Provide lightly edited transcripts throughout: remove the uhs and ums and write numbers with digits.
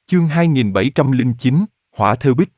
Chương 2709, Hỏa Thêu Bích.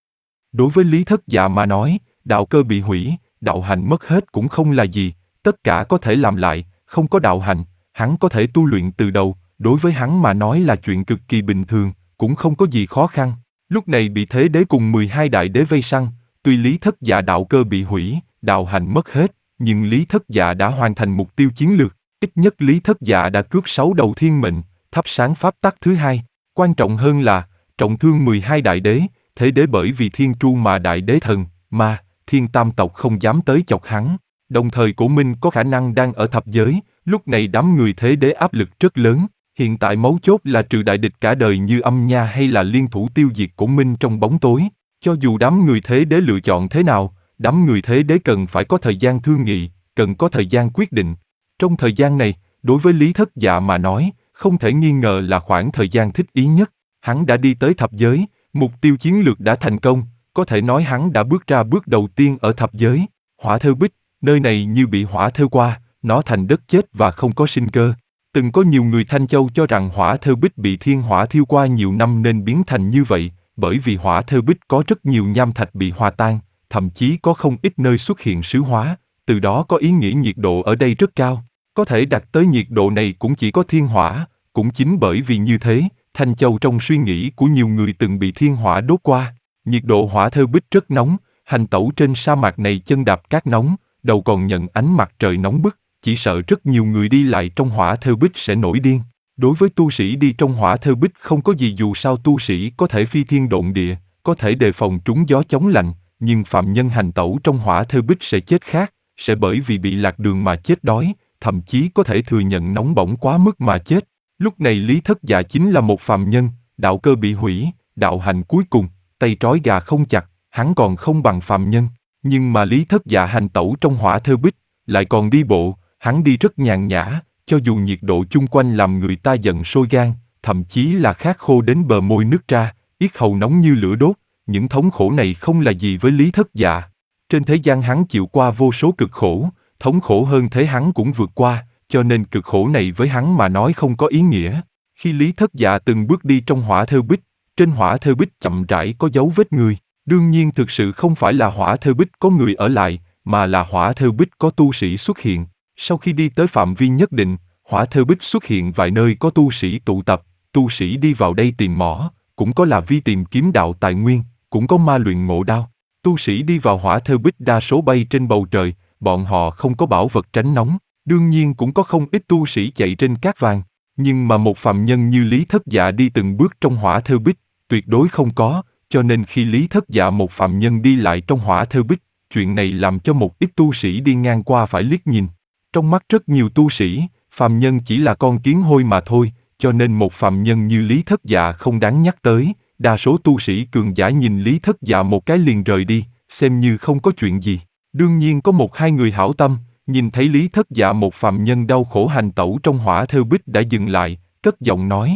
Đối với Lý Thất Dạ mà nói, đạo cơ bị hủy, đạo hành mất hết cũng không là gì, tất cả có thể làm lại, không có đạo hành, hắn có thể tu luyện từ đầu, đối với hắn mà nói là chuyện cực kỳ bình thường, cũng không có gì khó khăn. Lúc này bị Thế Đế cùng 12 đại đế vây săn, tuy Lý Thất Dạ đạo cơ bị hủy, đạo hành mất hết, nhưng Lý Thất Dạ đã hoàn thành mục tiêu chiến lược, ít nhất Lý Thất Dạ đã cướp 6 đầu thiên mệnh, thắp sáng pháp tắc thứ hai. Quan trọng hơn là, trọng thương 12 đại đế, Thế Đế bởi vì thiên tru mà đại đế thần, ma, thiên tam tộc không dám tới chọc hắn. Đồng thời Cổ Minh có khả năng đang ở thập giới, lúc này đám người Thế Đế áp lực rất lớn. Hiện tại mấu chốt là trừ đại địch cả đời như Âm Nha hay là liên thủ tiêu diệt Cổ Minh trong bóng tối. Cho dù đám người Thế Đế lựa chọn thế nào, đám người Thế Đế cần phải có thời gian thương nghị, cần có thời gian quyết định. Trong thời gian này, đối với Lý Thất Dạ mà nói, không thể nghi ngờ là khoảng thời gian thích ý nhất. Hắn đã đi tới thập giới, mục tiêu chiến lược đã thành công, có thể nói hắn đã bước ra bước đầu tiên ở thập giới. Hỏa Thêu Bích, nơi này như bị hỏa thêu qua, nó thành đất chết và không có sinh cơ. Từng có nhiều người Thanh Châu cho rằng Hỏa Thêu Bích bị thiên hỏa thiêu qua nhiều năm nên biến thành như vậy, bởi vì Hỏa Thêu Bích có rất nhiều nham thạch bị hòa tan, thậm chí có không ít nơi xuất hiện sứ hóa, từ đó có ý nghĩa nhiệt độ ở đây rất cao. Có thể đạt tới nhiệt độ này cũng chỉ có thiên hỏa, cũng chính bởi vì như thế, Thanh Châu trong suy nghĩ của nhiều người từng bị thiên hỏa đốt qua. Nhiệt độ Hỏa Thêu Bích rất nóng, hành tẩu trên sa mạc này chân đạp cát nóng, đầu còn nhận ánh mặt trời nóng bức, chỉ sợ rất nhiều người đi lại trong Hỏa Thêu Bích sẽ nổi điên. Đối với tu sĩ đi trong Hỏa Thêu Bích không có gì, dù sao tu sĩ có thể phi thiên độn địa, có thể đề phòng trúng gió chống lạnh, nhưng phạm nhân hành tẩu trong Hỏa Thêu Bích sẽ chết khác, sẽ bởi vì bị lạc đường mà chết đói, thậm chí có thể thừa nhận nóng bỏng quá mức mà chết. Lúc này Lý Thất Dạ chính là một phàm nhân, đạo cơ bị hủy, đạo hành cuối cùng, tay trói gà không chặt, hắn còn không bằng phàm nhân. Nhưng mà Lý Thất Dạ hành tẩu trong Hỏa Thêu Bích, lại còn đi bộ, hắn đi rất nhàn nhã, cho dù nhiệt độ chung quanh làm người ta giận sôi gan, thậm chí là khát khô đến bờ môi nứt ra, yết hầu nóng như lửa đốt, những thống khổ này không là gì với Lý Thất Dạ. Trên thế gian hắn chịu qua vô số cực khổ, thống khổ hơn thế hắn cũng vượt qua, cho nên cực khổ này với hắn mà nói không có ý nghĩa. Khi Lý Thất Dạ từng bước đi trong Hỏa Thêu Bích, trên Hỏa Thêu Bích chậm rãi có dấu vết người. Đương nhiên thực sự không phải là Hỏa Thêu Bích có người ở lại, mà là Hỏa Thêu Bích có tu sĩ xuất hiện. Sau khi đi tới phạm vi nhất định, Hỏa Thêu Bích xuất hiện vài nơi có tu sĩ tụ tập, tu sĩ đi vào đây tìm mỏ, cũng có là vi tìm kiếm đạo tài nguyên, cũng có ma luyện ngộ đao. Tu sĩ đi vào Hỏa Thêu Bích đa số bay trên bầu trời, bọn họ không có bảo vật tránh nóng, đương nhiên cũng có không ít tu sĩ chạy trên cát vàng, nhưng mà một phàm nhân như Lý Thất Dạ đi từng bước trong Hỏa Thêu Bích, tuyệt đối không có, cho nên khi Lý Thất Dạ một phàm nhân đi lại trong Hỏa Thêu Bích, chuyện này làm cho một ít tu sĩ đi ngang qua phải liếc nhìn. Trong mắt rất nhiều tu sĩ, phàm nhân chỉ là con kiến hôi mà thôi, cho nên một phàm nhân như Lý Thất Dạ không đáng nhắc tới, đa số tu sĩ cường giả nhìn Lý Thất Dạ một cái liền rời đi, xem như không có chuyện gì. Đương nhiên có một hai người hảo tâm, nhìn thấy Lý Thất Dạ một phàm nhân đau khổ hành tẩu trong Hỏa Thêu Bích đã dừng lại, cất giọng nói.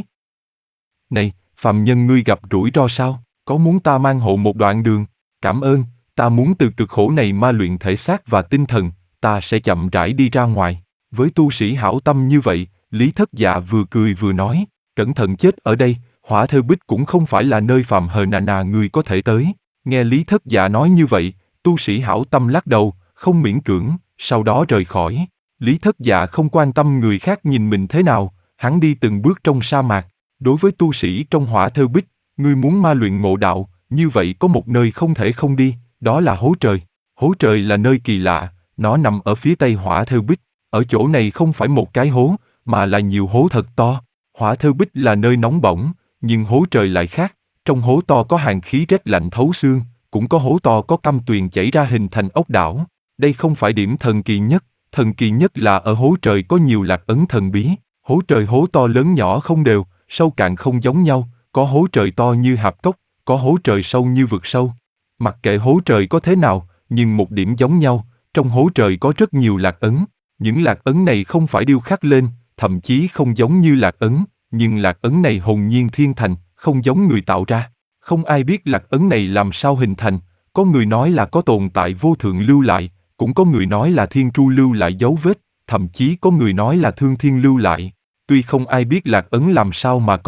Này, phàm nhân ngươi gặp rủi ro sao, có muốn ta mang hộ một đoạn đường? Cảm ơn, ta muốn từ cực khổ này ma luyện thể xác và tinh thần, ta sẽ chậm rãi đi ra ngoài. Với tu sĩ hảo tâm như vậy, Lý Thất Dạ vừa cười vừa nói, cẩn thận chết ở đây, Hỏa Thêu Bích cũng không phải là nơi phàm hờ nà người có thể tới. Nghe Lý Thất Dạ nói như vậy, tu sĩ hảo tâm lắc đầu, không miễn cưỡng, sau đó rời khỏi. Lý Thất Dạ không quan tâm người khác nhìn mình thế nào, hắn đi từng bước trong sa mạc. Đối với tu sĩ trong Hỏa Thêu Bích, ngươi muốn ma luyện ngộ đạo, như vậy có một nơi không thể không đi, đó là hố trời. Hố trời là nơi kỳ lạ, nó nằm ở phía tây Hỏa Thêu Bích. Ở chỗ này không phải một cái hố, mà là nhiều hố thật to. Hỏa Thêu Bích là nơi nóng bỏng, nhưng hố trời lại khác. Trong hố to có hàn khí rét lạnh thấu xương, cũng có hố to có căm tuyền chảy ra hình thành ốc đảo. Đây không phải điểm thần kỳ nhất là ở hố trời có nhiều lạc ấn thần bí. Hố trời hố to lớn nhỏ không đều, sâu cạn không giống nhau, có hố trời to như hạp cốc, có hố trời sâu như vực sâu. Mặc kệ hố trời có thế nào, nhưng một điểm giống nhau, trong hố trời có rất nhiều lạc ấn. Những lạc ấn này không phải điêu khắc lên, thậm chí không giống như lạc ấn, nhưng lạc ấn này hồn nhiên thiên thành, không giống người tạo ra. Không ai biết lạc ấn này làm sao hình thành, có người nói là có tồn tại vô thượng lưu lại, cũng có người nói là thiên tru lưu lại dấu vết, thậm chí có người nói là thương thiên lưu lại. Tuy không ai biết lạc ấn làm sao mà có,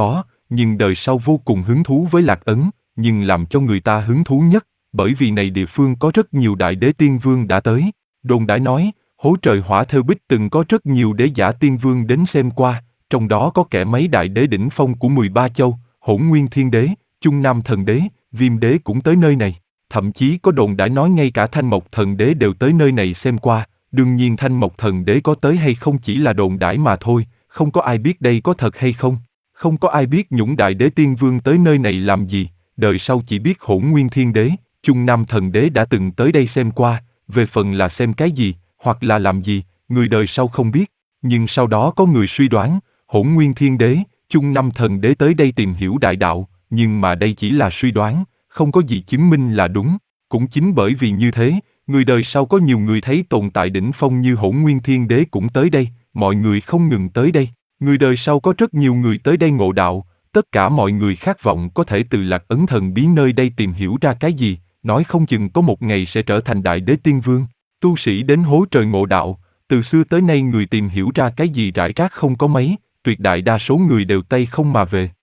nhưng đời sau vô cùng hứng thú với Lạc Ấn, nhưng làm cho người ta hứng thú nhất, bởi vì này địa phương có rất nhiều đại đế tiên vương đã tới. Đồn đãi nói, hố trời hỏa thêu bích từng có rất nhiều đế giả tiên vương đến xem qua, trong đó có kẻ mấy đại đế đỉnh phong của 13 châu, Hỗn Nguyên Thiên Đế, Chung Nam Thần Đế, Viêm Đế cũng tới nơi này. Thậm chí có đồn đãi nói ngay cả Thanh Mộc Thần Đế đều tới nơi này xem qua. Đương nhiên Thanh Mộc Thần Đế có tới hay không chỉ là đồn đãi mà thôi, không có ai biết đây có thật hay không. Không có ai biết Nhũng Đại Đế Tiên Vương tới nơi này làm gì, đời sau chỉ biết Hỗn Nguyên Thiên Đế, Chung Nam Thần Đế đã từng tới đây xem qua, về phần là xem cái gì, hoặc là làm gì, người đời sau không biết. Nhưng sau đó có người suy đoán, Hỗn Nguyên Thiên Đế, Chung Năm Thần Đế tới đây tìm hiểu đại đạo, nhưng mà đây chỉ là suy đoán, không có gì chứng minh là đúng. Cũng chính bởi vì như thế, người đời sau có nhiều người thấy tồn tại đỉnh phong như Hỗn Nguyên Thiên Đế cũng tới đây, mọi người không ngừng tới đây. Người đời sau có rất nhiều người tới đây ngộ đạo, tất cả mọi người khát vọng có thể từ Lạc Ấn Thần Bí nơi đây tìm hiểu ra cái gì, nói không chừng có một ngày sẽ trở thành đại đế tiên vương. Tu sĩ đến hố trời ngộ đạo, từ xưa tới nay người tìm hiểu ra cái gì rải rác không có mấy, tuyệt đại đa số người đều tay không mà về.